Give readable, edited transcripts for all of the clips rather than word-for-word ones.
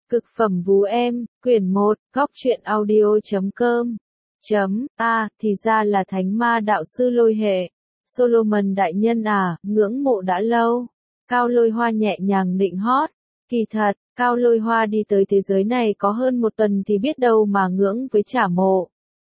Cực phẩm vú em, quyển 1, góc truyện audio.com. Thì ra là thánh ma đạo sư lôi hệ. Solomon đại nhân à, ngưỡng mộ đã lâu. Cao Lôi Hoa nhẹ nhàng nịnh hót. Kỳ thật, Cao Lôi Hoa đi tới thế giới này có hơn một tuần thì biết đâu mà ngưỡng với trả mộ.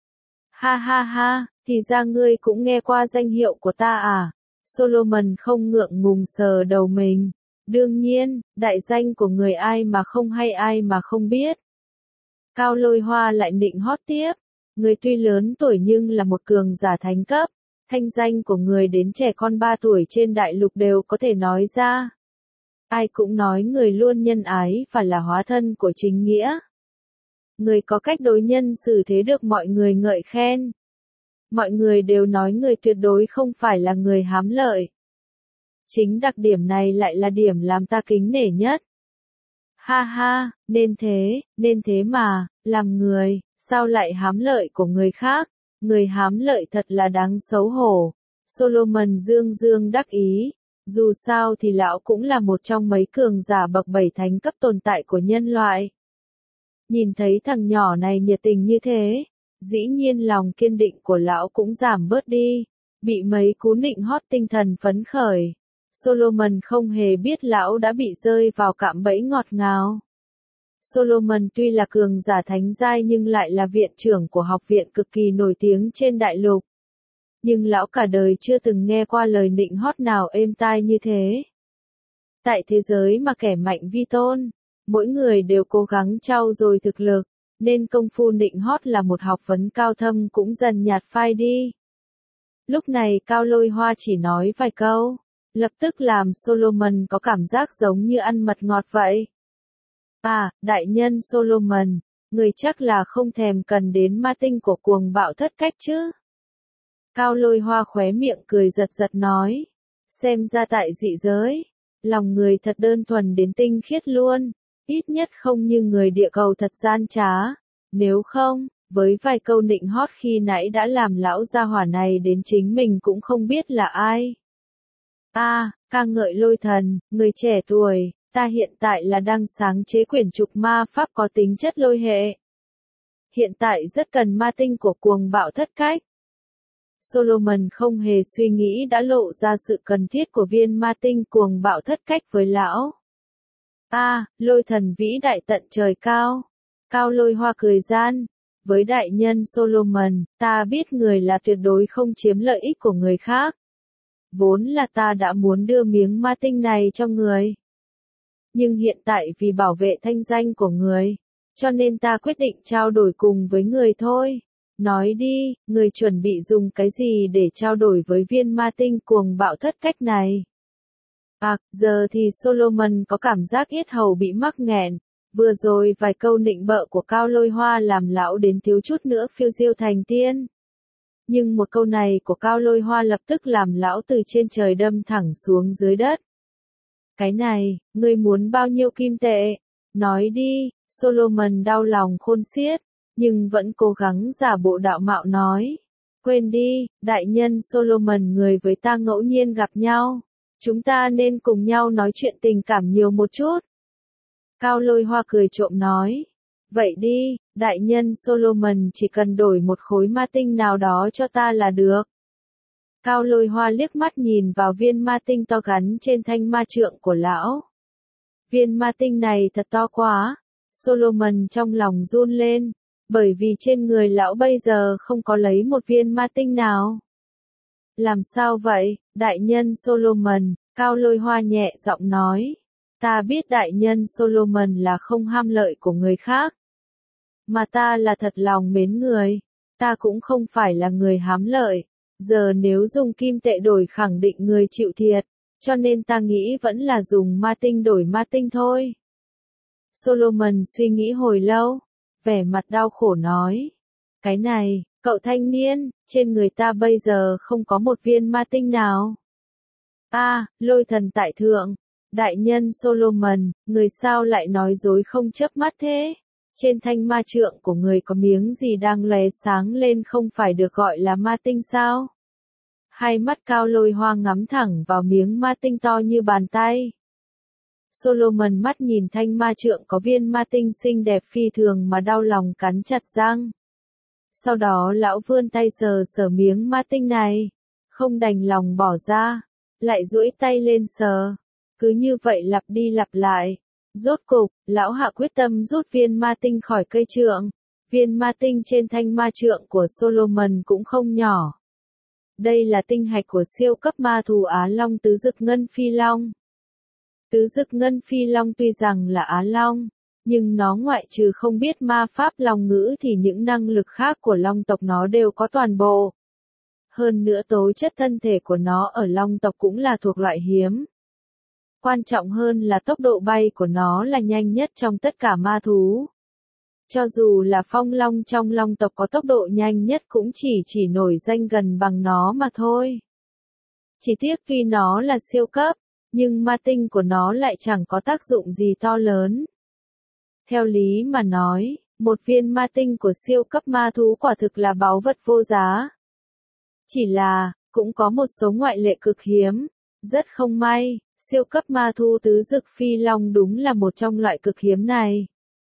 Ha ha ha, thì ra ngươi cũng nghe qua danh hiệu của ta à? Solomon không ngượng ngùng sờ đầu mình. Đương nhiên, đại danh của người ai mà không hay ai mà không biết. Cao Lôi Hoa lại nịnh hót tiếp. Người tuy lớn tuổi nhưng là một cường giả thánh cấp. Thanh danh của người đến trẻ con 3 tuổi trên đại lục đều có thể nói ra. Ai cũng nói người luôn nhân ái và là hóa thân của chính nghĩa. Người có cách đối nhân xử thế được mọi người ngợi khen. Mọi người đều nói người tuyệt đối không phải là người hám lợi. Chính đặc điểm này lại là điểm làm ta kính nể nhất. Ha ha, nên thế mà, làm người, sao lại hám lợi của người khác, người hám lợi thật là đáng xấu hổ. Solomon dương dương đắc ý, dù sao thì lão cũng là một trong mấy cường giả bậc 7 thánh cấp tồn tại của nhân loại. Nhìn thấy thằng nhỏ này nhiệt tình như thế, dĩ nhiên lòng kiên định của lão cũng giảm bớt đi, bị mấy cú nịnh hót tinh thần phấn khởi. Solomon không hề biết lão đã bị rơi vào cạm bẫy ngọt ngào. Solomon tuy là cường giả thánh giai nhưng lại là viện trưởng của học viện cực kỳ nổi tiếng trên đại lục. Nhưng lão cả đời chưa từng nghe qua lời nịnh hót nào êm tai như thế. Tại thế giới mà kẻ mạnh vi tôn, mỗi người đều cố gắng trau dồi thực lực, nên công phu nịnh hót là một học vấn cao thâm cũng dần nhạt phai đi. Lúc này Cao Lôi Hoa chỉ nói vài câu, lập tức làm Solomon có cảm giác giống như ăn mật ngọt vậy. À, đại nhân Solomon, người chắc là không thèm cần đến ma tinh của cuồng bạo thất cách chứ? Cao Lôi Hoa khóe miệng cười giật giật nói. Xem ra tại dị giới, lòng người thật đơn thuần đến tinh khiết luôn, ít nhất không như người địa cầu thật gian trá. Nếu không, với vài câu nịnh hót khi nãy đã làm lão gia hỏa này đến chính mình cũng không biết là ai. Ca ngợi Lôi thần, người trẻ tuổi, ta hiện tại là đang sáng chế quyển trục ma pháp có tính chất lôi hệ. Hiện tại rất cần ma tinh của cuồng bạo thất cách. Solomon không hề suy nghĩ đã lộ ra sự cần thiết của viên ma tinh cuồng bạo thất cách với lão. Lôi thần vĩ đại tận trời cao. Cao Lôi Hoa cười gian. Với đại nhân Solomon, ta biết người là tuyệt đối không chiếm lợi ích của người khác. Vốn là ta đã muốn đưa miếng ma tinh này cho người. Nhưng hiện tại vì bảo vệ thanh danh của người, cho nên ta quyết định trao đổi cùng với người thôi. Nói đi, người chuẩn bị dùng cái gì để trao đổi với viên ma tinh cuồng bạo thất cách này? Giờ thì Solomon có cảm giác yết hầu bị mắc nghẹn. Vừa rồi vài câu nịnh bợ của Cao Lôi Hoa làm lão đến thiếu chút nữa phiêu diêu thành tiên. Nhưng một câu này của Cao Lôi Hoa lập tức làm lão từ trên trời đâm thẳng xuống dưới đất. Cái này, ngươi muốn bao nhiêu kim tệ? Nói đi, Solomon đau lòng khôn xiết, nhưng vẫn cố gắng giả bộ đạo mạo nói. Quên đi, đại nhân Solomon, người với ta ngẫu nhiên gặp nhau. Chúng ta nên cùng nhau nói chuyện tình cảm nhiều một chút. Cao Lôi Hoa cười trộm nói. Vậy đi, đại nhân Solomon chỉ cần đổi một khối ma tinh nào đó cho ta là được. Cao Lôi Hoa liếc mắt nhìn vào viên ma tinh to gắn trên thanh ma trượng của lão. Viên ma tinh này thật to quá. Solomon trong lòng run lên, bởi vì trên người lão bây giờ không có lấy một viên ma tinh nào. Làm sao vậy, đại nhân Solomon? Cao Lôi Hoa nhẹ giọng nói. Ta biết đại nhân Solomon là không ham lợi của người khác. Mà ta là thật lòng mến người. Ta cũng không phải là người hám lợi. Giờ nếu dùng kim tệ đổi khẳng định người chịu thiệt. Cho nên ta nghĩ vẫn là dùng ma tinh đổi ma tinh thôi. Solomon suy nghĩ hồi lâu. Vẻ mặt đau khổ nói. Cái này, cậu thanh niên, trên người ta bây giờ không có một viên ma tinh nào. Lôi thần tại thượng. Đại nhân Solomon, người sao lại nói dối không chớp mắt thế? Trên thanh ma trượng của người có miếng gì đang lóe sáng lên không phải được gọi là ma tinh sao? Hai mắt Cao Lôi Hoa ngắm thẳng vào miếng ma tinh to như bàn tay. Solomon mắt nhìn thanh ma trượng có viên ma tinh xinh đẹp phi thường mà đau lòng cắn chặt răng. Sau đó lão vươn tay sờ sờ miếng ma tinh này, không đành lòng bỏ ra, lại duỗi tay lên sờ. Cứ như vậy lặp đi lặp lại. Rốt cục, lão hạ quyết tâm rút viên ma tinh khỏi cây trượng. Viên ma tinh trên thanh ma trượng của Solomon cũng không nhỏ. Đây là tinh hạch của siêu cấp ma thú Á Long tứ dực ngân phi long. Tứ dực ngân phi long tuy rằng là Á Long, nhưng nó ngoại trừ không biết ma pháp long ngữ thì những năng lực khác của long tộc nó đều có toàn bộ. Hơn nữa tố chất thân thể của nó ở long tộc cũng là thuộc loại hiếm. Quan trọng hơn là tốc độ bay của nó là nhanh nhất trong tất cả ma thú. Cho dù là phong long trong long tộc có tốc độ nhanh nhất cũng chỉ nổi danh gần bằng nó mà thôi. Chỉ tiếc tuy nó là siêu cấp, nhưng ma tinh của nó lại chẳng có tác dụng gì to lớn. Theo lý mà nói, một viên ma tinh của siêu cấp ma thú quả thực là báu vật vô giá. Chỉ là, cũng có một số ngoại lệ cực hiếm. Rất không may, siêu cấp ma thú tứ dực phi long đúng là một trong loại cực hiếm này.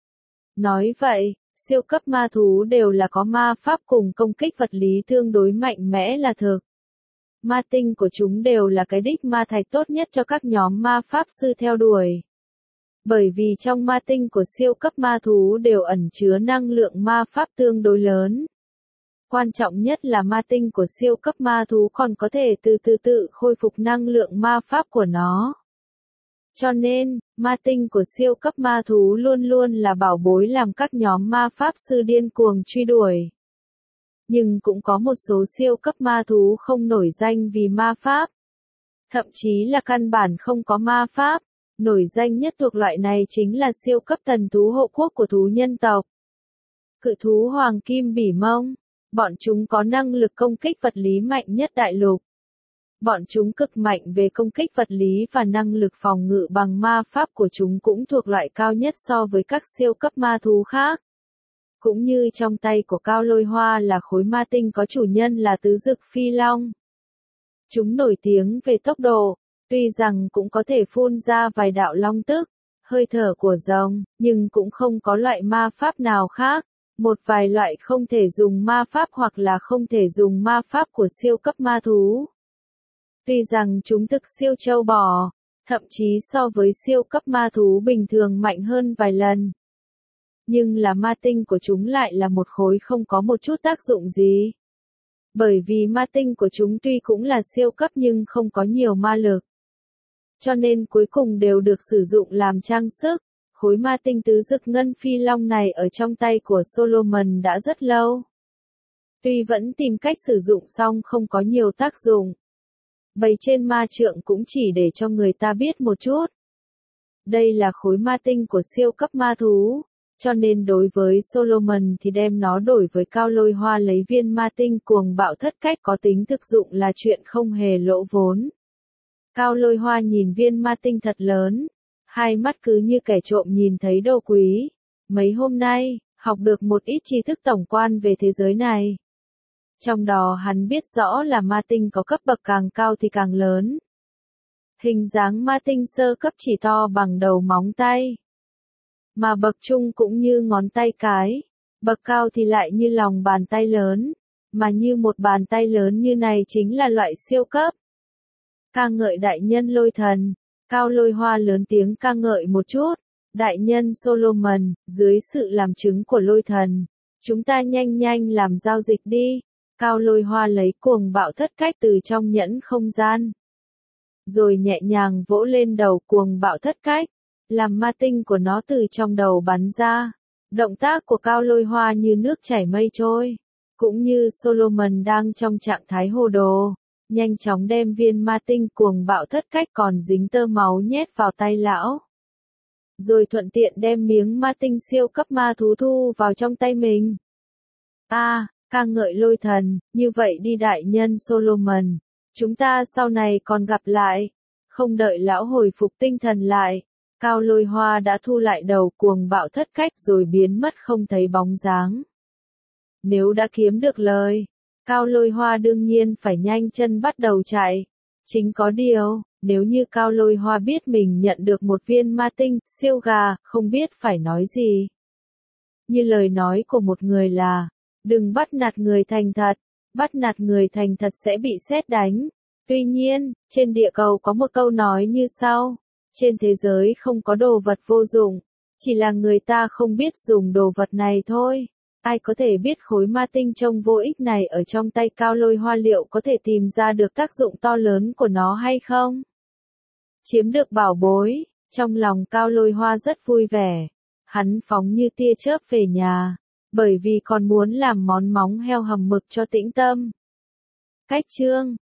Nói vậy, siêu cấp ma thú đều là có ma pháp cùng công kích vật lý tương đối mạnh mẽ là thực. Ma tinh của chúng đều là cái đích ma thạch tốt nhất cho các nhóm ma pháp sư theo đuổi. Bởi vì trong ma tinh của siêu cấp ma thú đều ẩn chứa năng lượng ma pháp tương đối lớn. Quan trọng nhất là ma tinh của siêu cấp ma thú còn có thể tự khôi phục năng lượng ma pháp của nó. Cho nên, ma tinh của siêu cấp ma thú luôn luôn là bảo bối làm các nhóm ma pháp sư điên cuồng truy đuổi. Nhưng cũng có một số siêu cấp ma thú không nổi danh vì ma pháp. Thậm chí là căn bản không có ma pháp. Nổi danh nhất thuộc loại này chính là siêu cấp thần thú hộ quốc của thú nhân tộc. Cự thú hoàng kim bỉ mông. Bọn chúng có năng lực công kích vật lý mạnh nhất đại lục. Bọn chúng cực mạnh về công kích vật lý và năng lực phòng ngự bằng ma pháp của chúng cũng thuộc loại cao nhất so với các siêu cấp ma thú khác. Cũng như trong tay của Cao Lôi Hoa là khối ma tinh có chủ nhân là tứ dực phi long. Chúng nổi tiếng về tốc độ, tuy rằng cũng có thể phun ra vài đạo long tức, hơi thở của rồng, nhưng cũng không có loại ma pháp nào khác. Một vài loại không thể dùng ma pháp hoặc là không thể dùng ma pháp của siêu cấp ma thú. Tuy rằng chúng thực siêu trâu bò, thậm chí so với siêu cấp ma thú bình thường mạnh hơn vài lần. Nhưng là ma tinh của chúng lại là một khối không có một chút tác dụng gì. Bởi vì ma tinh của chúng tuy cũng là siêu cấp nhưng không có nhiều ma lực. Cho nên cuối cùng đều được sử dụng làm trang sức. Khối ma tinh tứ dực ngân phi long này ở trong tay của Solomon đã rất lâu. Tuy vẫn tìm cách sử dụng xong không có nhiều tác dụng. Bày trên ma trượng cũng chỉ để cho người ta biết một chút. Đây là khối ma tinh của siêu cấp ma thú, cho nên đối với Solomon thì đem nó đổi với Cao Lôi Hoa lấy viên ma tinh cuồng bạo thất cách có tính thực dụng là chuyện không hề lỗ vốn. Cao Lôi Hoa nhìn viên ma tinh thật lớn. Hai mắt cứ như kẻ trộm nhìn thấy đồ quý. Mấy hôm nay, học được một ít tri thức tổng quan về thế giới này. Trong đó hắn biết rõ là ma tinh có cấp bậc càng cao thì càng lớn. Hình dáng ma tinh sơ cấp chỉ to bằng đầu móng tay. Mà bậc trung cũng như ngón tay cái. Bậc cao thì lại như lòng bàn tay lớn. Mà như một bàn tay lớn như này chính là loại siêu cấp. Ca ngợi đại nhân Lôi Thần. Cao Lôi Hoa lớn tiếng ca ngợi một chút. Đại nhân Solomon, dưới sự làm chứng của Lôi Thần, chúng ta nhanh làm giao dịch đi. Cao Lôi Hoa lấy cuồng bạo thất cách từ trong nhẫn không gian. Rồi nhẹ nhàng vỗ lên đầu cuồng bạo thất cách, làm ma tinh của nó từ trong đầu bắn ra. Động tác của Cao Lôi Hoa như nước chảy mây trôi. Cũng như Solomon đang trong trạng thái hồ đồ. Nhanh chóng đem viên ma tinh cuồng bạo thất cách còn dính tơ máu nhét vào tay lão. Rồi thuận tiện đem miếng ma tinh siêu cấp ma thú thu vào trong tay mình. Ca ngợi Lôi Thần, như vậy đi đại nhân Solomon. Chúng ta sau này còn gặp lại. Không đợi lão hồi phục tinh thần lại. Cao Lôi Hoa đã thu lại đầu cuồng bạo thất cách rồi biến mất không thấy bóng dáng. Nếu đã kiếm được lời. Cao Lôi Hoa đương nhiên phải nhanh chân bắt đầu chạy. Chính có điều, nếu như Cao Lôi Hoa biết mình nhận được một viên ma tinh, siêu gà, không biết phải nói gì. Như lời nói của một người là, đừng bắt nạt người thành thật, bắt nạt người thành thật sẽ bị sét đánh. Tuy nhiên, trên địa cầu có một câu nói như sau, trên thế giới không có đồ vật vô dụng, chỉ là người ta không biết dùng đồ vật này thôi. Ai có thể biết khối ma tinh trông vô ích này ở trong tay Cao Lôi Hoa liệu có thể tìm ra được tác dụng to lớn của nó hay không? Chiếm được bảo bối, trong lòng Cao Lôi Hoa rất vui vẻ. Hắn phóng như tia chớp về nhà, bởi vì còn muốn làm món móng heo hầm mực cho Tĩnh Tâm. Cách chương